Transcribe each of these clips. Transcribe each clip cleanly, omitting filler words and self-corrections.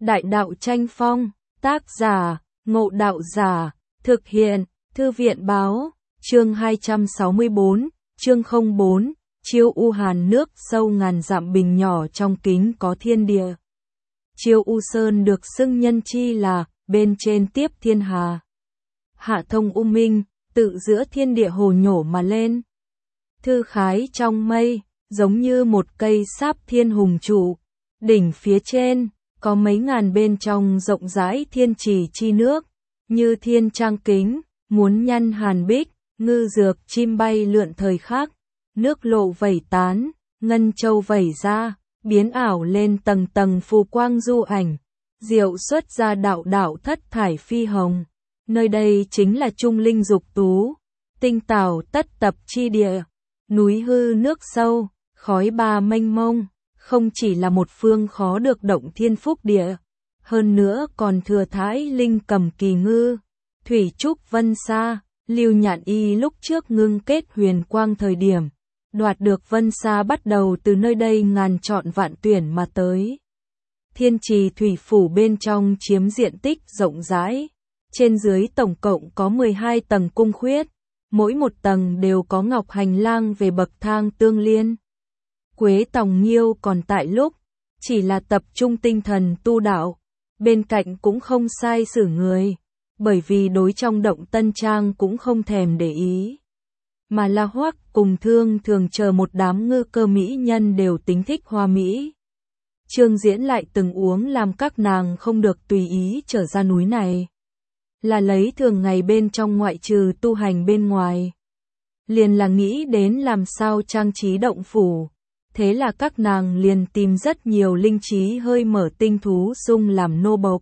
Đại đạo tranh phong, tác giả, Ngộ Đạo Giả, thực hiện, Thư viện báo, chương 264, chương 04, Chiêu U Hàn nước sâu ngàn dặm bình nhỏ trong kính có thiên địa. Chiêu U Sơn được xưng nhân chi là, bên trên tiếp thiên hà. Hạ thông U Minh, tự giữa thiên địa hồ nhổ mà lên. Thư khái trong mây, giống như một cây sáp thiên hùng trụ. Đỉnh phía trên, có mấy ngàn bên trong rộng rãi thiên trì chi nước, như thiên trang kính, muốn nhăn hàn bích, ngư dược chim bay lượn thời khắc, nước lộ vẩy tán, ngân châu vẩy ra, biến ảo lên tầng tầng phù quang du ảnh, diệu xuất ra đạo đạo thất thải phi hồng. Nơi đây chính là trung linh dục tú, tinh tảo tất tập chi địa, núi hư nước sâu, khói ba mênh mông, không chỉ là một phương khó được động thiên phúc địa, hơn nữa còn thừa thãi linh cầm kỳ ngư, thủy trúc vân sa. Lưu Nhạn Y lúc trước ngưng kết huyền quang thời điểm, đoạt được vân sa bắt đầu từ nơi đây ngàn chọn vạn tuyển mà tới. Thiên trì thủy phủ bên trong chiếm diện tích rộng rãi, trên dưới tổng cộng có 12 tầng cung khuyết, mỗi một tầng đều có ngọc hành lang về bậc thang tương liên. Quế Tòng Nghiêu còn tại lúc, chỉ là tập trung tinh thần tu đạo, bên cạnh cũng không sai xử người. Bởi vì đối trong động tân trang cũng không thèm để ý. Mà La Hoắc cùng Thương thường chờ một đám ngư cơ mỹ nhân đều tính thích hoa mỹ. Trương Diễn lại từng uống làm các nàng không được tùy ý trở ra núi này. Là lấy thường ngày bên trong ngoại trừ tu hành bên ngoài. Liền là nghĩ đến làm sao trang trí động phủ. Thế là các nàng liền tìm rất nhiều linh trí hơi mở tinh thú sung làm nô bộc.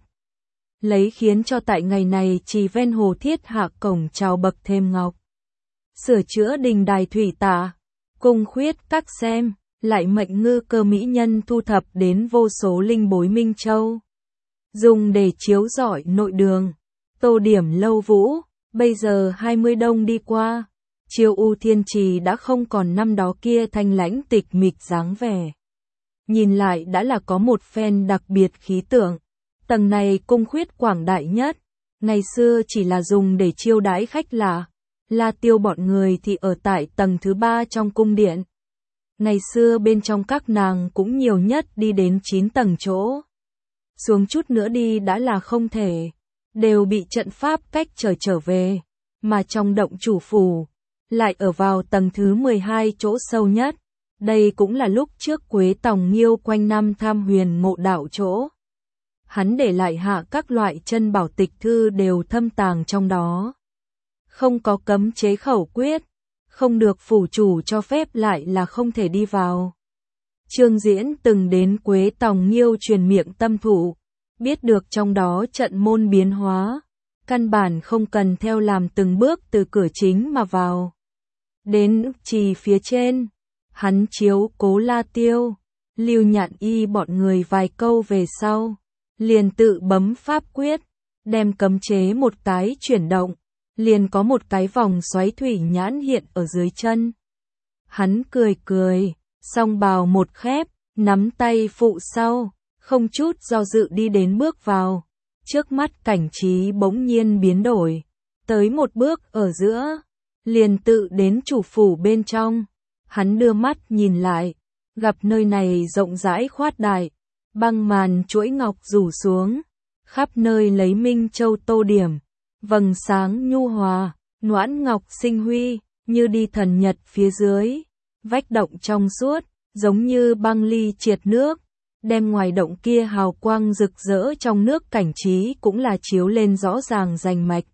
Lấy khiến cho tại ngày này chỉ ven hồ thiết hạ cổng chào bậc thêm ngọc. Sửa chữa đình đài thủy tạ, cung khuyết các xem, lại mệnh ngư cơ mỹ nhân thu thập đến vô số linh bối minh châu. Dùng để chiếu rọi nội đường, tô điểm lâu vũ, bây giờ 20 đông đi qua. Chiêu U Thiên Trì đã không còn năm đó kia thanh lãnh tịch mịch dáng vẻ. Nhìn lại đã là có một phen đặc biệt khí tượng. Tầng này cung khuyết quảng đại nhất, ngày xưa chỉ là dùng để chiêu đãi khách lạ, La Tiêu bọn người thì ở tại tầng thứ 3 trong cung điện. Ngày xưa bên trong các nàng cũng nhiều nhất đi đến 9 tầng chỗ. Xuống chút nữa đi đã là không thể, đều bị trận pháp cách trở về, mà trong động chủ phủ, lại ở vào tầng thứ 12 chỗ sâu nhất. Đây cũng là lúc trước Quế Tòng Nghiêu quanh năm tham huyền ngộ đạo chỗ. Hắn để lại hạ các loại chân bảo tịch thư đều thâm tàng trong đó. Không có cấm chế khẩu quyết, không được phủ chủ cho phép lại là không thể đi vào. Trương Diễn từng đến Quế Tòng Nghiêu truyền miệng tâm thủ, biết được trong đó trận môn biến hóa, căn bản không cần theo làm từng bước từ cửa chính mà vào. Đến trì phía trên, hắn chiếu cố La Tiêu, Lưu Nhạn Y bọn người vài câu về sau. Liền tự bấm pháp quyết, đem cấm chế một cái chuyển động, liền có một cái vòng xoáy thủy nhãn hiện ở dưới chân. Hắn cười cười, song bào một khép, nắm tay phụ sau, không chút do dự đi đến bước vào. Trước mắt cảnh trí bỗng nhiên biến đổi, tới một bước ở giữa, liền tự đến chủ phủ bên trong. Hắn đưa mắt nhìn lại, gặp nơi này rộng rãi khoát đại. Băng màn chuỗi ngọc rủ xuống, khắp nơi lấy minh châu tô điểm, vầng sáng nhu hòa, noãn ngọc sinh huy, như đi thần nhật phía dưới, vách động trong suốt, giống như băng ly triệt nước, đem ngoài động kia hào quang rực rỡ trong nước cảnh trí cũng là chiếu lên rõ ràng rành mạch.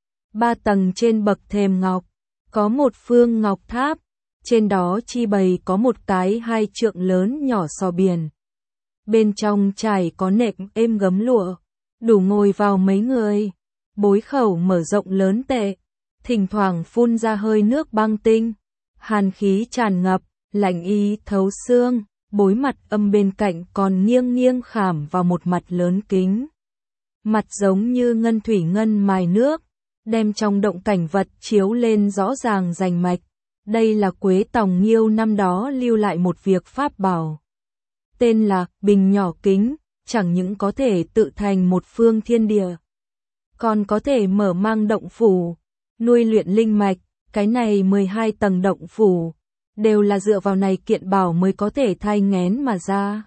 3 tầng trên bậc thềm ngọc, có một phương ngọc tháp, trên đó chi bày có một cái 2 trượng lớn nhỏ sò biển. Bên trong trải có nệm êm gấm lụa, đủ ngồi vào mấy người, bối khẩu mở rộng lớn tệ, thỉnh thoảng phun ra hơi nước băng tinh, hàn khí tràn ngập, lạnh ý thấu xương, bối mặt âm bên cạnh còn nghiêng nghiêng khảm vào một mặt lớn kính. Mặt giống như ngân thủy ngân mài nước, đem trong động cảnh vật chiếu lên rõ ràng rành mạch. Đây là Quế Tòng Nghiêu năm đó lưu lại một việc pháp bảo. Tên là bình nhỏ kính, chẳng những có thể tự thành một phương thiên địa, còn có thể mở mang động phủ, nuôi luyện linh mạch, cái này 12 tầng động phủ, đều là dựa vào này kiện bảo mới có thể thai nghén mà ra.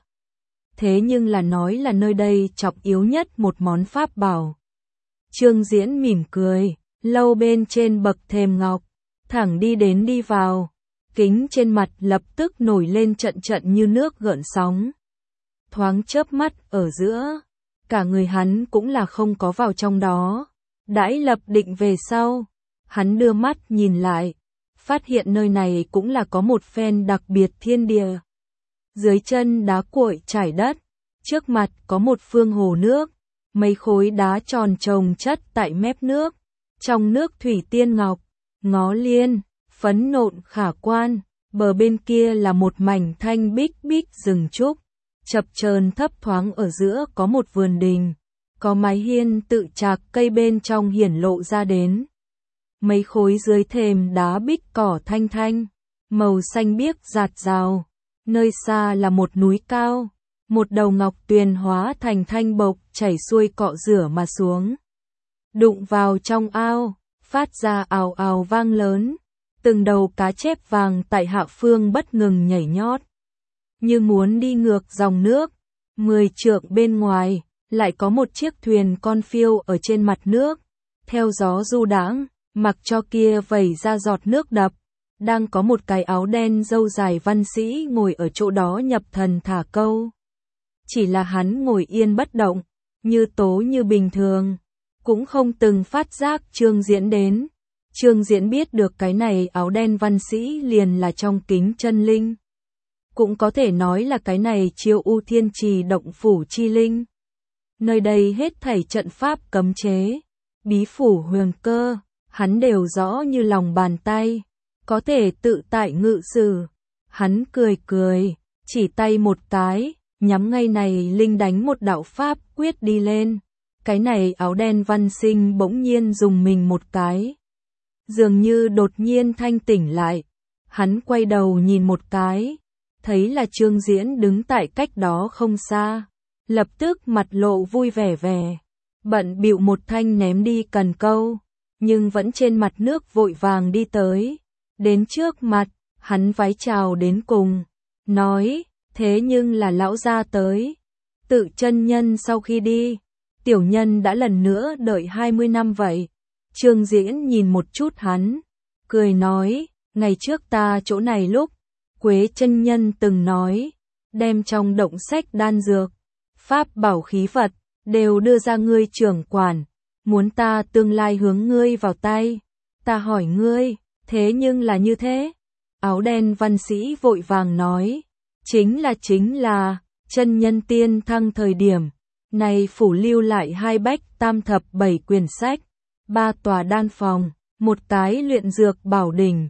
Thế nhưng là nói là nơi đây trọng yếu nhất một món pháp bảo. Trương Diễn mỉm cười, lâu bên trên bậc thềm ngọc, thẳng đi vào, kính trên mặt lập tức nổi lên trận trận như nước gợn sóng. Thoáng chớp mắt ở giữa, cả người hắn cũng là không có vào trong đó. Đãi lập định về sau, hắn đưa mắt nhìn lại, phát hiện nơi này cũng là có một phen đặc biệt thiên địa. Dưới chân đá cuội trải đất, trước mặt có một phương hồ nước, mấy khối đá tròn chồng chất tại mép nước, trong nước thủy tiên ngọc, ngó liên, phấn nộn khả quan, bờ bên kia là một mảnh thanh bích bích rừng trúc, chập chờn thấp thoáng ở giữa có một vườn đình, có mái hiên tự trạc cây bên trong hiển lộ ra đến. Mấy khối dưới thềm đá bích cỏ thanh thanh, màu xanh biếc rạt rào, nơi xa là một núi cao, một đầu ngọc tuyền hóa thành thanh bộc chảy xuôi cọ rửa mà xuống. Đụng vào trong ao, phát ra ào ào vang lớn, từng đầu cá chép vàng tại hạ phương bất ngừng nhảy nhót, như muốn đi ngược dòng nước. 10 trượng bên ngoài, lại có một chiếc thuyền con phiêu ở trên mặt nước, theo gió du đãng, mặc cho kia vẩy ra giọt nước đập. Đang có một cái áo đen râu dài văn sĩ ngồi ở chỗ đó nhập thần thả câu. Chỉ là hắn ngồi yên bất động, như tố như bình thường, cũng không từng phát giác Trương Diễn đến. Trương Diễn biết được cái này áo đen văn sĩ liền là trong kính chân linh. Cũng có thể nói là cái này Chiêu U Thiên Trì động phủ chi linh. Nơi đây hết thảy trận pháp cấm chế, bí phủ huyền cơ, hắn đều rõ như lòng bàn tay, có thể tự tại ngự sử. Hắn cười cười, chỉ tay một cái, nhắm ngay này linh đánh một đạo pháp quyết đi lên. Cái này áo đen văn sinh bỗng nhiên dùng mình một cái, dường như đột nhiên thanh tỉnh lại. Hắn quay đầu nhìn một cái, thấy là Trương Diễn đứng tại cách đó không xa, lập tức mặt lộ vui vẻ vẻ, bận bịu một thanh ném đi cần câu, nhưng vẫn trên mặt nước vội vàng đi tới, đến trước mặt, hắn vái chào đến cùng, nói, thế nhưng là lão gia tới. Tự chân nhân sau khi đi, tiểu nhân đã lần nữa đợi 20 năm vậy. Trương Diễn nhìn một chút hắn, cười nói, ngày trước ta chỗ này lúc, Quế chân nhân từng nói, đem trong động sách đan dược, pháp bảo khí vật, đều đưa ra ngươi trưởng quản, muốn ta tương lai hướng ngươi vào tay. Ta hỏi ngươi, thế nhưng là như thế? Áo đen văn sĩ vội vàng nói, chính là, chân nhân tiên thăng thời điểm, này phủ lưu lại 2 bách tam thập 7 quyển sách, 3 tòa đan phòng, một cái luyện dược bảo đỉnh,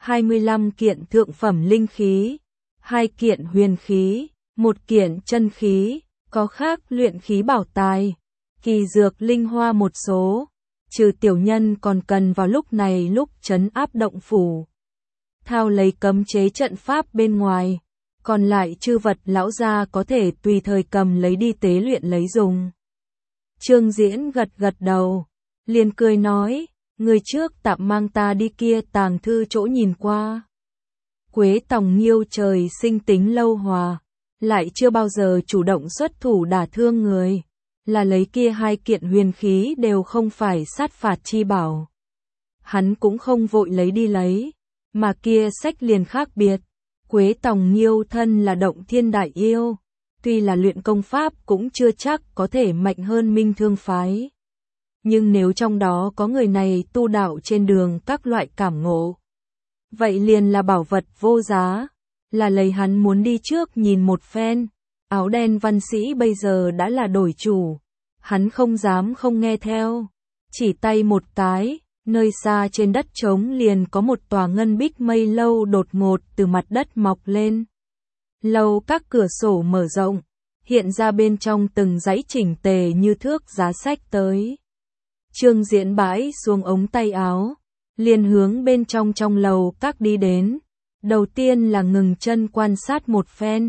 25 kiện thượng phẩm linh khí, 2 kiện huyền khí, 1 kiện chân khí, có khác luyện khí bảo tài, kỳ dược linh hoa một số, trừ tiểu nhân còn cần vào lúc này lúc trấn áp động phủ, thao lấy cấm chế trận pháp bên ngoài, còn lại chư vật lão gia có thể tùy thời cầm lấy đi tế luyện lấy dùng. Trương Diễn gật gật đầu, liền cười nói, người trước tạm mang ta đi kia tàng thư chỗ nhìn qua. Quế Tòng Nghiêu trời sinh tính lâu hòa, lại chưa bao giờ chủ động xuất thủ đả thương người, là lấy kia 2 kiện huyền khí đều không phải sát phạt chi bảo. Hắn cũng không vội lấy đi lấy, mà kia sách liền khác biệt. Quế Tòng Nghiêu thân là động thiên đại yêu, tuy là luyện công pháp cũng chưa chắc có thể mạnh hơn Minh Thương phái. Nhưng nếu trong đó có người này tu đạo trên đường các loại cảm ngộ, vậy liền là bảo vật vô giá, là lấy hắn muốn đi trước nhìn một phen. Áo đen văn sĩ bây giờ đã là đổi chủ, hắn không dám không nghe theo, chỉ tay một cái, nơi xa trên đất trống liền có một tòa ngân bích mây lâu đột ngột từ mặt đất mọc lên. Lâu các cửa sổ mở rộng, hiện ra bên trong từng dãy chỉnh tề như thước giá sách tới. Trương Diễn bãi xuống ống tay áo, liền hướng bên trong lầu các đi đến. Đầu tiên là ngừng chân quan sát một phen,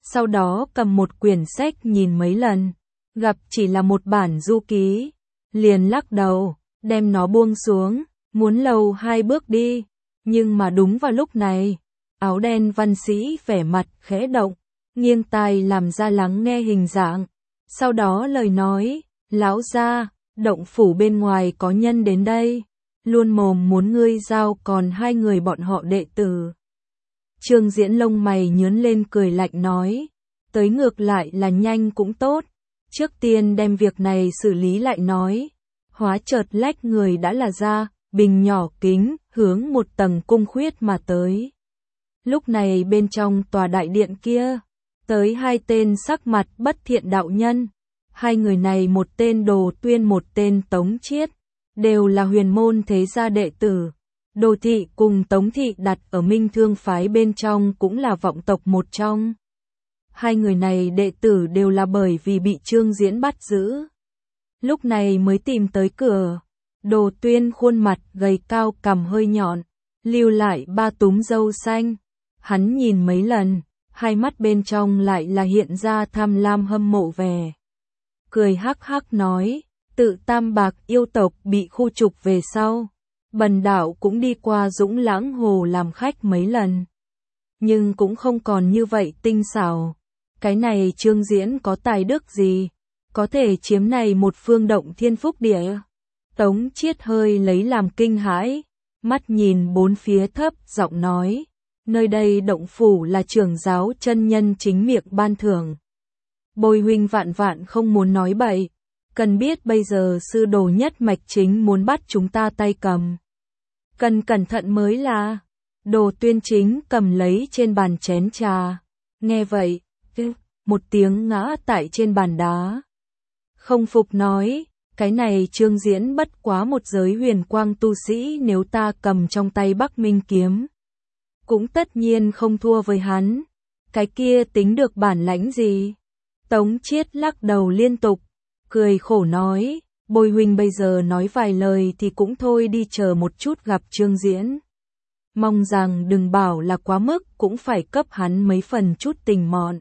sau đó cầm một quyển sách nhìn mấy lần, gặp chỉ là một bản du ký, liền lắc đầu, đem nó buông xuống, muốn lầu 2 bước đi, nhưng mà đúng vào lúc này, áo đen văn sĩ vẻ mặt khẽ động, nghiêng tai làm ra lắng nghe hình dạng, sau đó lời nói, lão gia, động phủ bên ngoài có nhân đến đây, luôn mồm muốn ngươi giao còn 2 người bọn họ đệ tử. Trương Diễn lông mày nhướng lên cười lạnh nói, tới ngược lại là nhanh cũng tốt, trước tiên đem việc này xử lý lại nói, hóa chợt lách người đã là ra, bình nhỏ kính, hướng một tầng cung khuyết mà tới. Lúc này bên trong tòa đại điện kia, tới 2 tên sắc mặt bất thiện đạo nhân, 2 người này một tên Đồ Tuyên một tên Tống Chiết, đều là huyền môn thế gia đệ tử. Đồ thị cùng Tống thị đặt ở Minh Thương phái bên trong cũng là vọng tộc một trong. 2 người này đệ tử đều là bởi vì bị Trương Diễn bắt giữ, lúc này mới tìm tới cửa. Đồ Tuyên khuôn mặt gầy cao, cằm hơi nhọn, lưu lại 3 túm râu xanh. Hắn nhìn mấy lần, hai mắt bên trong lại là hiện ra tham lam hâm mộ vẻ. Cười hắc hắc nói, tự Tam Bạc yêu tộc bị khu trục về sau, bần đạo cũng đi qua Dũng Lãng Hồ làm khách mấy lần. Nhưng cũng không còn như vậy tinh xảo. Cái này Trương Diễn có tài đức gì, có thể chiếm này một phương động thiên phúc địa. Tống Chiết hơi lấy làm kinh hãi, mắt nhìn bốn phía thấp giọng nói, nơi đây động phủ là trưởng giáo chân nhân chính miệng ban thưởng. Bồi huynh vạn vạn không muốn nói bậy, cần biết bây giờ sư đồ nhất mạch chính muốn bắt chúng ta tay cầm. Cần cẩn thận mới là. Đồ Tuyên chính cầm lấy trên bàn chén trà. Nghe vậy, một tiếng ngã tại trên bàn đá. Không phục nói, cái này Trương Diễn bất quá một giới huyền quang tu sĩ, nếu ta cầm trong tay Bắc Minh kiếm, cũng tất nhiên không thua với hắn. Cái kia tính được bản lãnh gì? Tống Chiết lắc đầu liên tục, cười khổ nói, Bồi huynh bây giờ nói vài lời thì cũng thôi đi, chờ một chút gặp Trương Diễn. Mong rằng đừng bảo là quá mức, cũng phải cấp hắn mấy phần chút tình mọn.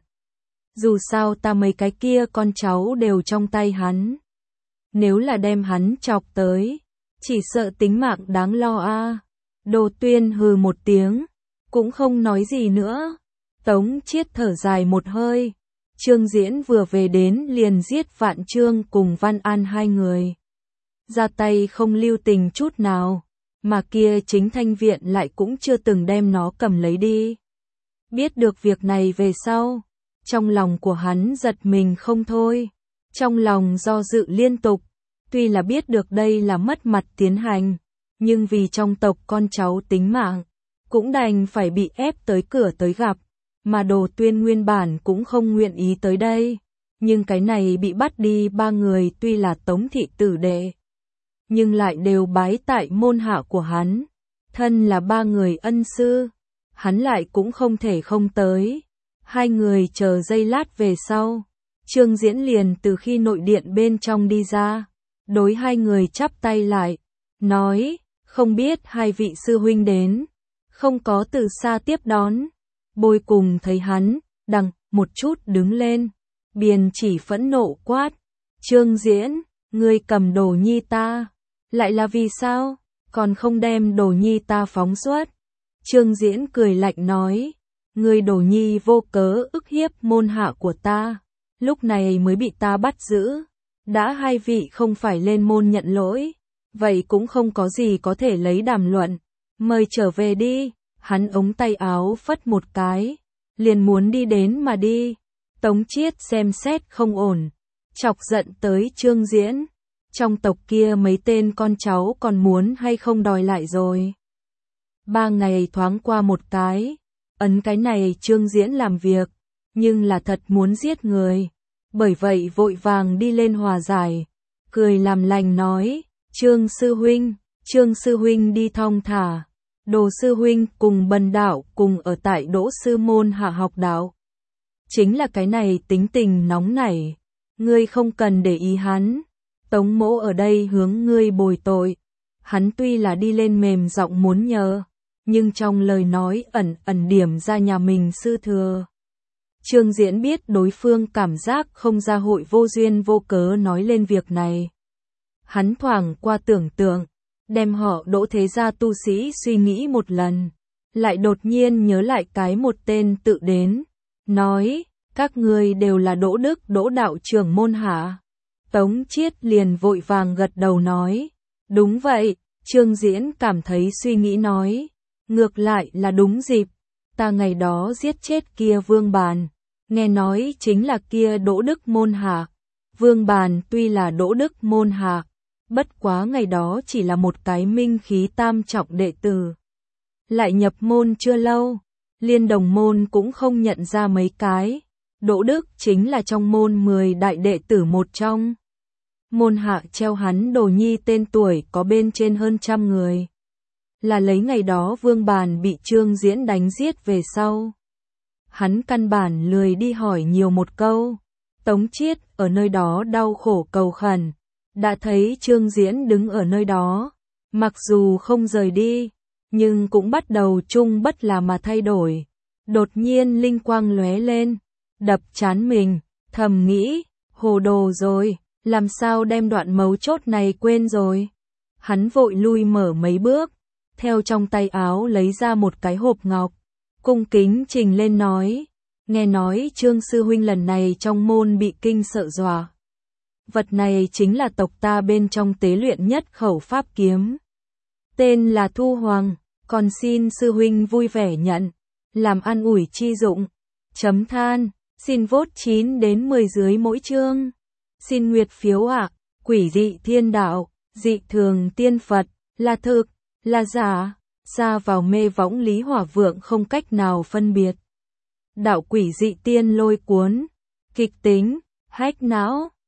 Dù sao ta mấy cái kia con cháu đều trong tay hắn. Nếu là đem hắn chọc tới, chỉ sợ tính mạng đáng lo a. Đồ Tuyên hừ một tiếng, cũng không nói gì nữa. Tống Chiết thở dài một hơi. Trương Diễn vừa về đến liền giết Vạn Trương cùng Văn An 2 người. Ra tay không lưu tình chút nào, mà kia chính Thanh Viện lại cũng chưa từng đem nó cầm lấy đi. Biết được việc này về sau, trong lòng của hắn giật mình không thôi, trong lòng do dự liên tục, tuy là biết được đây là mất mặt tiến hành, nhưng vì trong tộc con cháu tính mạng, cũng đành phải bị ép tới cửa tới gặp. Mà Đồ Tuyên nguyên bản cũng không nguyện ý tới đây, nhưng cái này bị bắt đi 3 người tuy là Tống thị tử đệ, nhưng lại đều bái tại môn hạ của hắn, thân là 3 người ân sư, hắn lại cũng không thể không tới. 2 người chờ giây lát về sau, Trương Diễn liền từ khi nội điện bên trong đi ra, đối 2 người chắp tay lại, nói, không biết 2 vị sư huynh đến, không có từ xa tiếp đón. Bồi cùng thấy hắn, đằng, một chút đứng lên, biền chỉ phẫn nộ quát, Trương Diễn, ngươi cầm đồ nhi ta, lại là vì sao, còn không đem đồ nhi ta phóng xuất. Trương Diễn cười lạnh nói, ngươi đồ nhi vô cớ ức hiếp môn hạ của ta, lúc này mới bị ta bắt giữ, đã 2 vị không phải lên môn nhận lỗi, vậy cũng không có gì có thể lấy đàm luận, mời trở về đi. Hắn ống tay áo phất một cái, liền muốn đi đến mà đi. Tống Chiết xem xét không ổn, chọc giận tới Trương Diễn. Trong tộc kia mấy tên con cháu còn muốn hay không đòi lại rồi. 3 ngày thoáng qua một cái, ấn cái này Trương Diễn làm việc, nhưng là thật muốn giết người. Bởi vậy vội vàng đi lên hòa giải, cười làm lành nói, Trương sư huynh đi thong thả. Đồ sư huynh cùng bần đạo cùng ở tại Đỗ sư môn hạ học đạo. Chính là cái này tính tình nóng nảy, ngươi không cần để ý hắn. Tống mỗ ở đây hướng ngươi bồi tội. Hắn tuy là đi lên mềm giọng muốn nhờ, nhưng trong lời nói ẩn điểm ra nhà mình sư thừa. Trương Diễn biết đối phương cảm giác không ra hội vô duyên vô cớ nói lên việc này. Hắn thoảng qua tưởng tượng, đem họ Đỗ thế gia tu sĩ suy nghĩ một lần, lại đột nhiên nhớ lại cái một tên tự đến, nói, các ngươi đều là Đỗ Đức Đỗ đạo trưởng môn hả? Tống Chiết liền vội vàng gật đầu nói, đúng vậy. Trương Diễn cảm thấy suy nghĩ nói, ngược lại là đúng dịp, ta ngày đó giết chết kia Vương Bàn, nghe nói chính là kia Đỗ Đức môn hạ. Vương Bàn tuy là Đỗ Đức môn hạ, bất quá ngày đó chỉ là một cái minh khí tam trọng đệ tử. Lại nhập môn chưa lâu, liên đồng môn cũng không nhận ra mấy cái. Đỗ Đức chính là trong môn 10 đại đệ tử một trong. Môn hạ treo hắn đồ nhi tên tuổi có bên trên hơn 100 người. Là lấy ngày đó Vương Bàn bị Trương Diễn đánh giết về sau. Hắn căn bản lười đi hỏi nhiều một câu. Tống Chiết ở nơi đó đau khổ cầu khẩn. Đã thấy Trương Diễn đứng ở nơi đó. Mặc dù không rời đi, nhưng cũng bắt đầu chung bất là mà thay đổi. Đột nhiên linh quang lóe lên, đập trán mình, thầm nghĩ, hồ đồ rồi. Làm sao đem đoạn mấu chốt này quên rồi. Hắn vội lui mở mấy bước, theo trong tay áo lấy ra một cái hộp ngọc, cung kính trình lên nói, nghe nói Trương sư huynh lần này trong môn bị kinh sợ dọa. Vật này chính là tộc ta bên trong tế luyện nhất khẩu pháp kiếm. Tên là Thu Hoàng, còn xin sư huynh vui vẻ nhận, làm an ủi chi dụng. Chấm than, xin vote 9 đến 10 dưới mỗi chương. Xin nguyệt phiếu ạ, quỷ dị thiên đạo, dị thường tiên Phật, là thực, là giả, xa vào mê võng Lý Hỏa Vượng không cách nào phân biệt. Đạo quỷ dị tiên lôi cuốn, kịch tính, hách não.